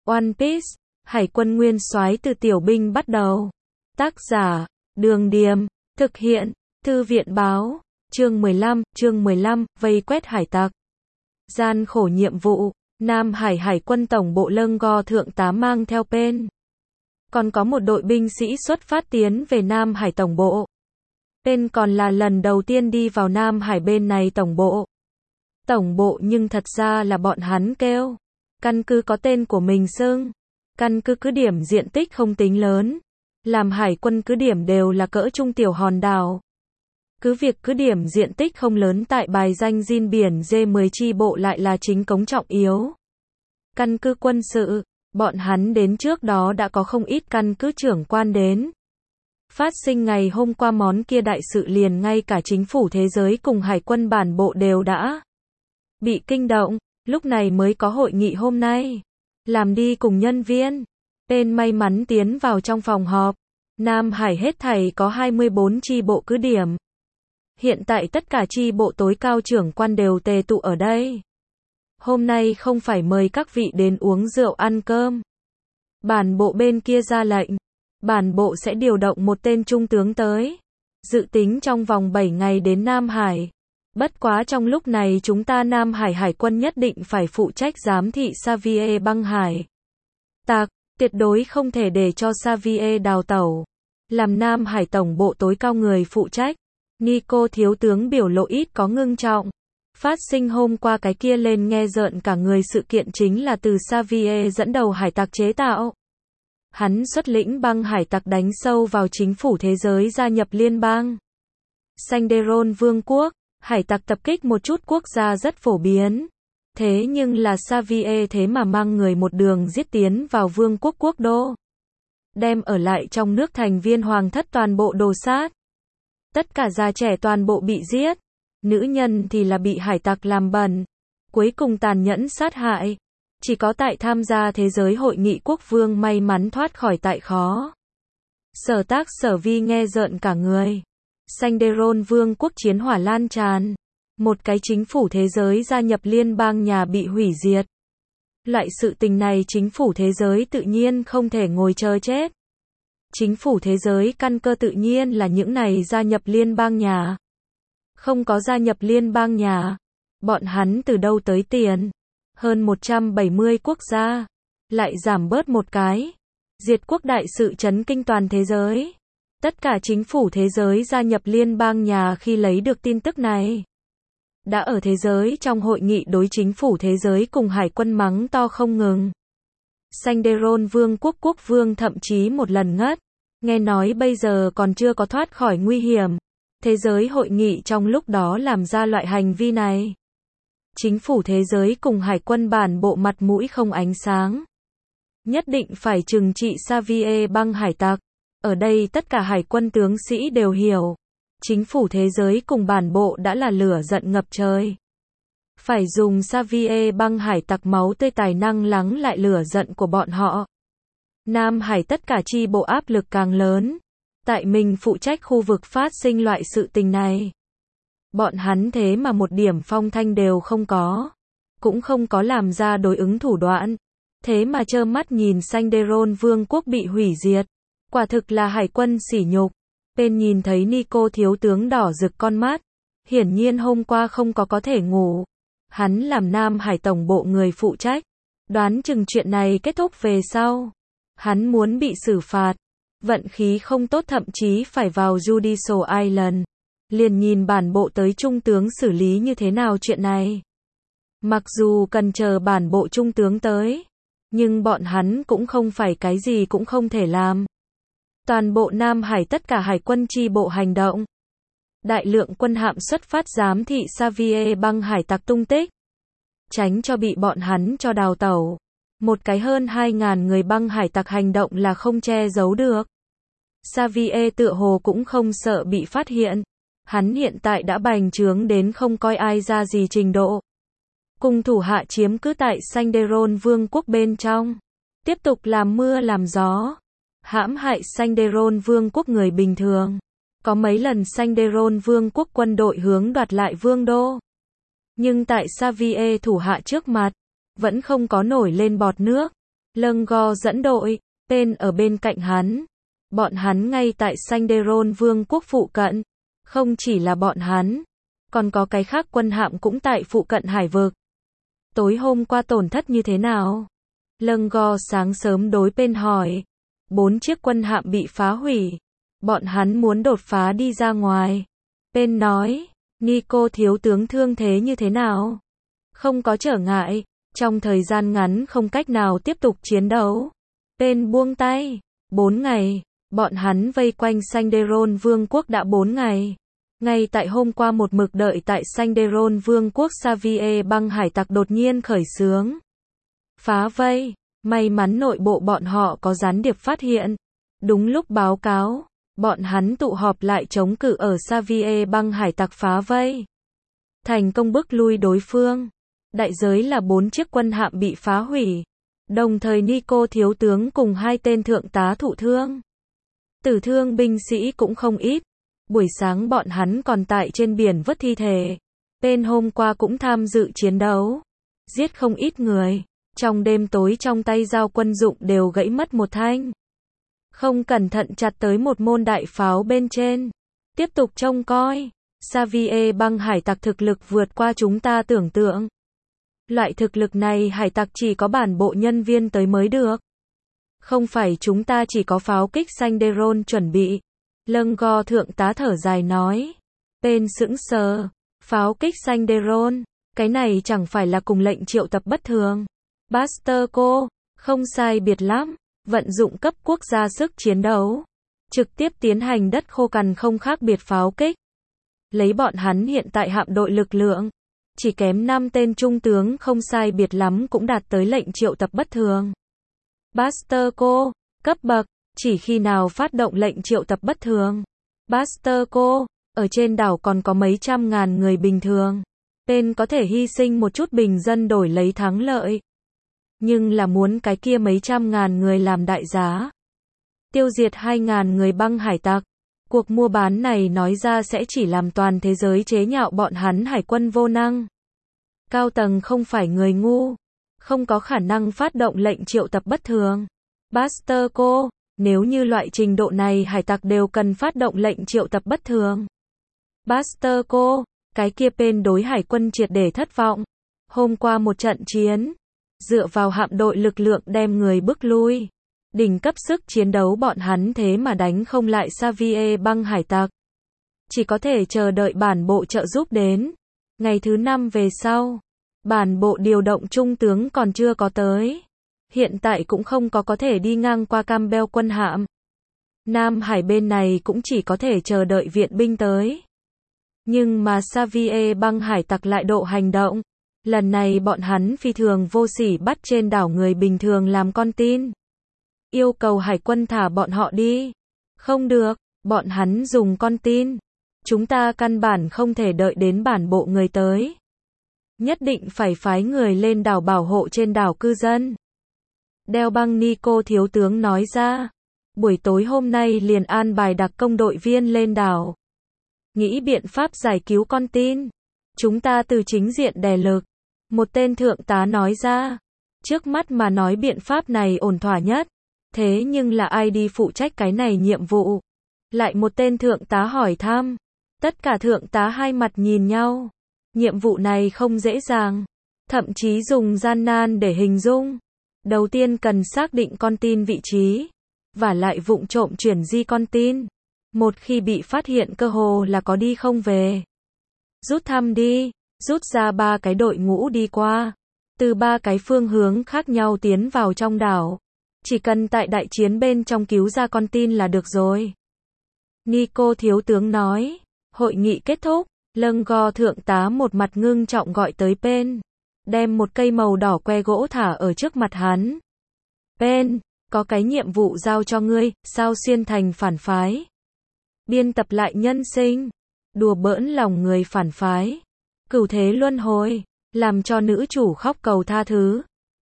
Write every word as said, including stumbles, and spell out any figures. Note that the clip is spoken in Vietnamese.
One Piece, Hải quân nguyên soái từ tiểu binh bắt đầu. Tác giả, Đường Điềm, thực hiện, Thư viện báo, chương mười lăm, chương mười lăm, vây quét hải tặc. Gian khổ nhiệm vụ, Nam Hải Hải quân tổng bộ Lâng Go thượng tá mang theo Pen. Còn có một đội binh sĩ xuất phát tiến về Nam Hải tổng bộ. Pen còn là lần đầu tiên đi vào Nam Hải bên này tổng bộ. Tổng bộ nhưng thật ra là bọn hắn kêu. Căn cứ có tên của mình xưng. Căn cứ cứ điểm diện tích không tính lớn. Làm hải quân cứ điểm đều là cỡ trung tiểu hòn đảo. Cứ việc cứ điểm diện tích không lớn tại bài danh Jin biển D mười chi bộ lại là chính cống trọng yếu. Căn cứ quân sự, bọn hắn đến trước đó đã có không ít căn cứ trưởng quan đến. Phát sinh ngày hôm qua món kia đại sự liền ngay cả chính phủ thế giới cùng hải quân bản bộ đều đã bị kinh động, lúc này mới có hội nghị hôm nay. Làm đi cùng nhân viên. Pen may mắn tiến vào trong phòng họp. Nam Hải hết thảy có hai mươi bốn chi bộ cứ điểm. Hiện tại tất cả chi bộ tối cao trưởng quan đều tề tụ ở đây. Hôm nay không phải mời các vị đến uống rượu ăn cơm. Bản bộ bên kia ra lệnh. Bản bộ sẽ điều động một tên trung tướng tới. Dự tính trong vòng bảy ngày đến Nam Hải. Bất quá trong lúc này chúng ta Nam Hải Hải quân nhất định phải phụ trách giám thị Xavier băng hải tặc, tuyệt đối không thể để cho Xavier đào tẩu. Làm Nam Hải tổng bộ tối cao người phụ trách, Nico thiếu tướng biểu lộ ít có ngưng trọng. Phát sinh hôm qua cái kia lên nghe rợn cả người sự kiện chính là từ Xavier dẫn đầu hải tặc chế tạo. Hắn xuất lĩnh băng hải tặc đánh sâu vào chính phủ thế giới gia nhập liên bang. Sanderon Vương quốc, hải tặc tập kích một chút quốc gia rất phổ biến. Thế nhưng là Xavier thế mà mang người một đường giết tiến vào vương quốc quốc đô. Đem ở lại trong nước thành viên hoàng thất toàn bộ đồ sát. Tất cả già trẻ toàn bộ bị giết. Nữ nhân thì là bị hải tặc làm bẩn. Cuối cùng tàn nhẫn sát hại. Chỉ có tại tham gia thế giới hội nghị quốc vương may mắn thoát khỏi tại khó. Sở Tác Sở Vi nghe rợn cả người. Sanderon vương quốc chiến hỏa lan tràn. Một cái chính phủ thế giới gia nhập liên bang nhà bị hủy diệt. Loại sự tình này chính phủ thế giới tự nhiên không thể ngồi chờ chết. Chính phủ thế giới căn cơ tự nhiên là những này gia nhập liên bang nhà. Không có gia nhập liên bang nhà. Bọn hắn từ đâu tới tiền? Hơn một trăm bảy mươi quốc gia. Lại giảm bớt một cái. Diệt quốc đại sự chấn kinh toàn thế giới. Tất cả chính phủ thế giới gia nhập liên bang nhà khi lấy được tin tức này. Đã ở thế giới trong hội nghị đối chính phủ thế giới cùng hải quân mắng to không ngừng. Sanderon vương quốc quốc vương thậm chí một lần ngất. Nghe nói bây giờ còn chưa có thoát khỏi nguy hiểm. Thế giới hội nghị trong lúc đó làm ra loại hành vi này. Chính phủ thế giới cùng hải quân bản bộ mặt mũi không ánh sáng. Nhất định phải trừng trị Xavier băng hải tặc. Ở đây tất cả hải quân tướng sĩ đều hiểu. Chính phủ thế giới cùng bản bộ đã là lửa giận ngập trời. Phải dùng Xavier băng hải tặc máu tươi tài năng lắng lại lửa giận của bọn họ. Nam Hải tất cả chi bộ áp lực càng lớn. Tại mình phụ trách khu vực phát sinh loại sự tình này. Bọn hắn thế mà một điểm phong thanh đều không có. Cũng không có làm ra đối ứng thủ đoạn. Thế mà trơ mắt nhìn Sanderon vương quốc bị hủy diệt. Quả thực là hải quân sỉ nhục. Pen nhìn thấy Nico thiếu tướng đỏ rực con mắt. Hiển nhiên hôm qua không có có thể ngủ. Hắn làm Nam Hải tổng bộ người phụ trách. Đoán chừng chuyện này kết thúc về sau. Hắn muốn bị xử phạt. Vận khí không tốt thậm chí phải vào Judicial Island. Liền nhìn bản bộ tới trung tướng xử lý như thế nào chuyện này. Mặc dù cần chờ bản bộ trung tướng tới. Nhưng bọn hắn cũng không phải cái gì cũng không thể làm. Toàn bộ Nam Hải tất cả hải quân chi bộ hành động. Đại lượng quân hạm xuất phát giám thị Xavier băng hải tặc tung tích. Tránh cho bị bọn hắn cho đào tẩu. Một cái hơn hai ngàn người băng hải tặc hành động là không che giấu được. Xavier tựa hồ cũng không sợ bị phát hiện. Hắn hiện tại đã bành trướng đến không coi ai ra gì trình độ. Cùng thủ hạ chiếm cứ tại Sanderon vương quốc bên trong. Tiếp tục làm mưa làm gió. Hãm hại Sanderon vương quốc người bình thường. Có mấy lần Sanderon vương quốc quân đội hướng đoạt lại vương đô. Nhưng tại Xavier thủ hạ trước mặt, vẫn không có nổi lên bọt nước. Lâng Go dẫn đội, Pen ở bên cạnh hắn. Bọn hắn ngay tại Sanderon vương quốc phụ cận. Không chỉ là bọn hắn, còn có cái khác quân hạm cũng tại phụ cận hải vực. Tối hôm qua tổn thất như thế nào? Lâng Go sáng sớm đối Pen hỏi. Bốn chiếc quân hạm bị phá hủy. Bọn hắn muốn đột phá đi ra ngoài. Pen nói, Nico thiếu tướng thương thế như thế nào? Không có trở ngại, trong thời gian ngắn không cách nào tiếp tục chiến đấu. Pen buông tay. Bốn ngày, bọn hắn vây quanh Sanderon vương quốc đã bốn ngày. Ngay tại hôm qua một mực đợi tại Sanderon vương quốc Xavier băng hải tặc đột nhiên khởi xướng. Phá vây, may mắn nội bộ bọn họ có gián điệp phát hiện. Đúng lúc báo cáo, bọn hắn tụ họp lại chống cự ở Xavier băng hải tặc phá vây. Thành công bức lui đối phương. Đại giới là bốn chiếc quân hạm bị phá hủy. Đồng thời Nico thiếu tướng cùng hai tên thượng tá thụ thương. Tử thương binh sĩ cũng không ít. Buổi sáng bọn hắn còn tại trên biển vớt thi thể. Pen hôm qua cũng tham dự chiến đấu. Giết không ít người. Trong đêm tối trong tay dao quân dụng đều gãy mất một thanh. Không cẩn thận chặt tới một môn đại pháo bên trên. Tiếp tục trông coi. Xavier băng hải tặc thực lực vượt qua chúng ta tưởng tượng. Loại thực lực này hải tặc chỉ có bản bộ nhân viên tới mới được. Không phải chúng ta chỉ có pháo kích Sanderon chuẩn bị. Lâng Go thượng tá thở dài nói. Pen sững sờ. Pháo kích Sanderon. Cái này chẳng phải là cùng lệnh triệu tập bất thường. Buster cô, không sai biệt lắm. Vận dụng cấp quốc gia sức chiến đấu. Trực tiếp tiến hành đất khô cằn không khác biệt pháo kích. Lấy bọn hắn hiện tại hạm đội lực lượng. Chỉ kém năm tên trung tướng không sai biệt lắm cũng đạt tới lệnh triệu tập bất thường. Buster cô, cấp bậc, chỉ khi nào phát động lệnh triệu tập bất thường. Buster cô, ở trên đảo còn có mấy trăm ngàn người bình thường. Pen có thể hy sinh một chút bình dân đổi lấy thắng lợi. Nhưng là muốn cái kia mấy trăm ngàn người làm đại giá. Tiêu diệt hai ngàn người băng hải tặc. Cuộc mua bán này nói ra sẽ chỉ làm toàn thế giới chế nhạo bọn hắn hải quân vô năng. Cao tầng không phải người ngu. Không có khả năng phát động lệnh triệu tập bất thường. Buster cô, nếu như loại trình độ này hải tặc đều cần phát động lệnh triệu tập bất thường. Buster cô, cái kia Pen đối hải quân triệt để thất vọng. Hôm qua một trận chiến. Dựa vào hạm đội lực lượng đem người bức lui. Đỉnh cấp sức chiến đấu bọn hắn thế mà đánh không lại Xavier băng hải tặc. Chỉ có thể chờ đợi bản bộ trợ giúp đến. Ngày thứ năm về sau, bản bộ điều động trung tướng còn chưa có tới. Hiện tại cũng không có có thể đi ngang qua Campbell quân hạm. Nam Hải bên này cũng chỉ có thể chờ đợi viện binh tới. Nhưng mà Xavier băng hải tặc lại độ hành động. Lần này bọn hắn phi thường vô sỉ bắt trên đảo người bình thường làm con tin. Yêu cầu hải quân thả bọn họ đi. Không được, bọn hắn dùng con tin. Chúng ta căn bản không thể đợi đến bản bộ người tới. Nhất định phải phái người lên đảo bảo hộ trên đảo cư dân. Đeo băng Nico thiếu tướng nói ra. Buổi tối hôm nay liền an bài đặc công đội viên lên đảo. Nghĩ biện pháp giải cứu con tin. Chúng ta từ chính diện đè lực. Một tên thượng tá nói ra. Trước mắt mà nói biện pháp này ổn thỏa nhất. Thế nhưng là ai đi phụ trách cái này nhiệm vụ? Lại một tên thượng tá hỏi thăm. Tất cả thượng tá hai mặt nhìn nhau. Nhiệm vụ này không dễ dàng. Thậm chí dùng gian nan để hình dung. Đầu tiên cần xác định con tin vị trí. Và lại vụng trộm chuyển di con tin. Một khi bị phát hiện cơ hồ là có đi không về. Rút thăm đi. Rút ra ba cái đội ngũ đi qua. Từ ba cái phương hướng khác nhau tiến vào trong đảo. Chỉ cần tại đại chiến bên trong cứu ra con tin là được rồi. Nico thiếu tướng nói. Hội nghị kết thúc. Lâng Go thượng tá một mặt ngưng trọng gọi tới Pen. Đem một cây màu đỏ que gỗ thả ở trước mặt hắn. Pen, có cái nhiệm vụ giao cho ngươi, sao xuyên thành phản phái. Biên tập lại nhân sinh. Đùa bỡn lòng người phản phái. Cửu thế luân hồi. Làm cho nữ chủ khóc cầu tha thứ.